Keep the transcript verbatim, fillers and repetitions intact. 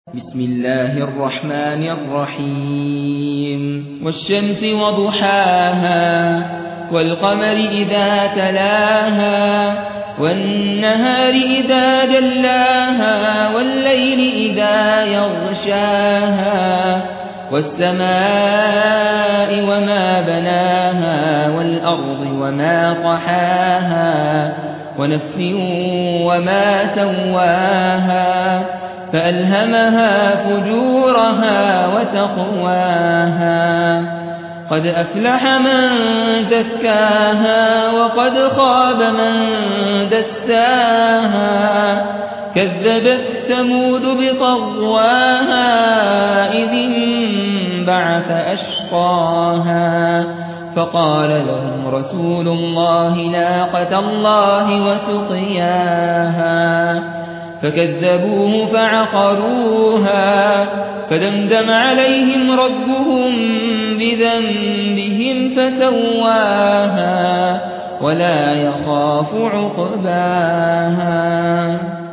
بسم الله الرحمن الرحيم والشمس وضحاها والقمر إذا تلاها والنهار إذا جلاها والليل إذا يغشاها والسماء وما بناها والأرض وما طحاها ونفس وما سواها فألهمها فجورها وتقواها قد أفلح من زكاها وقد خاب من دساها كذبت ثمود بطغواها إذ انبعث أشقاها فقال لهم رسول الله ناقة الله وسقياها فكذبوه فعقروها فدمدم عليهم ربهم بذنبهم فسواها ولا يخاف عقباها.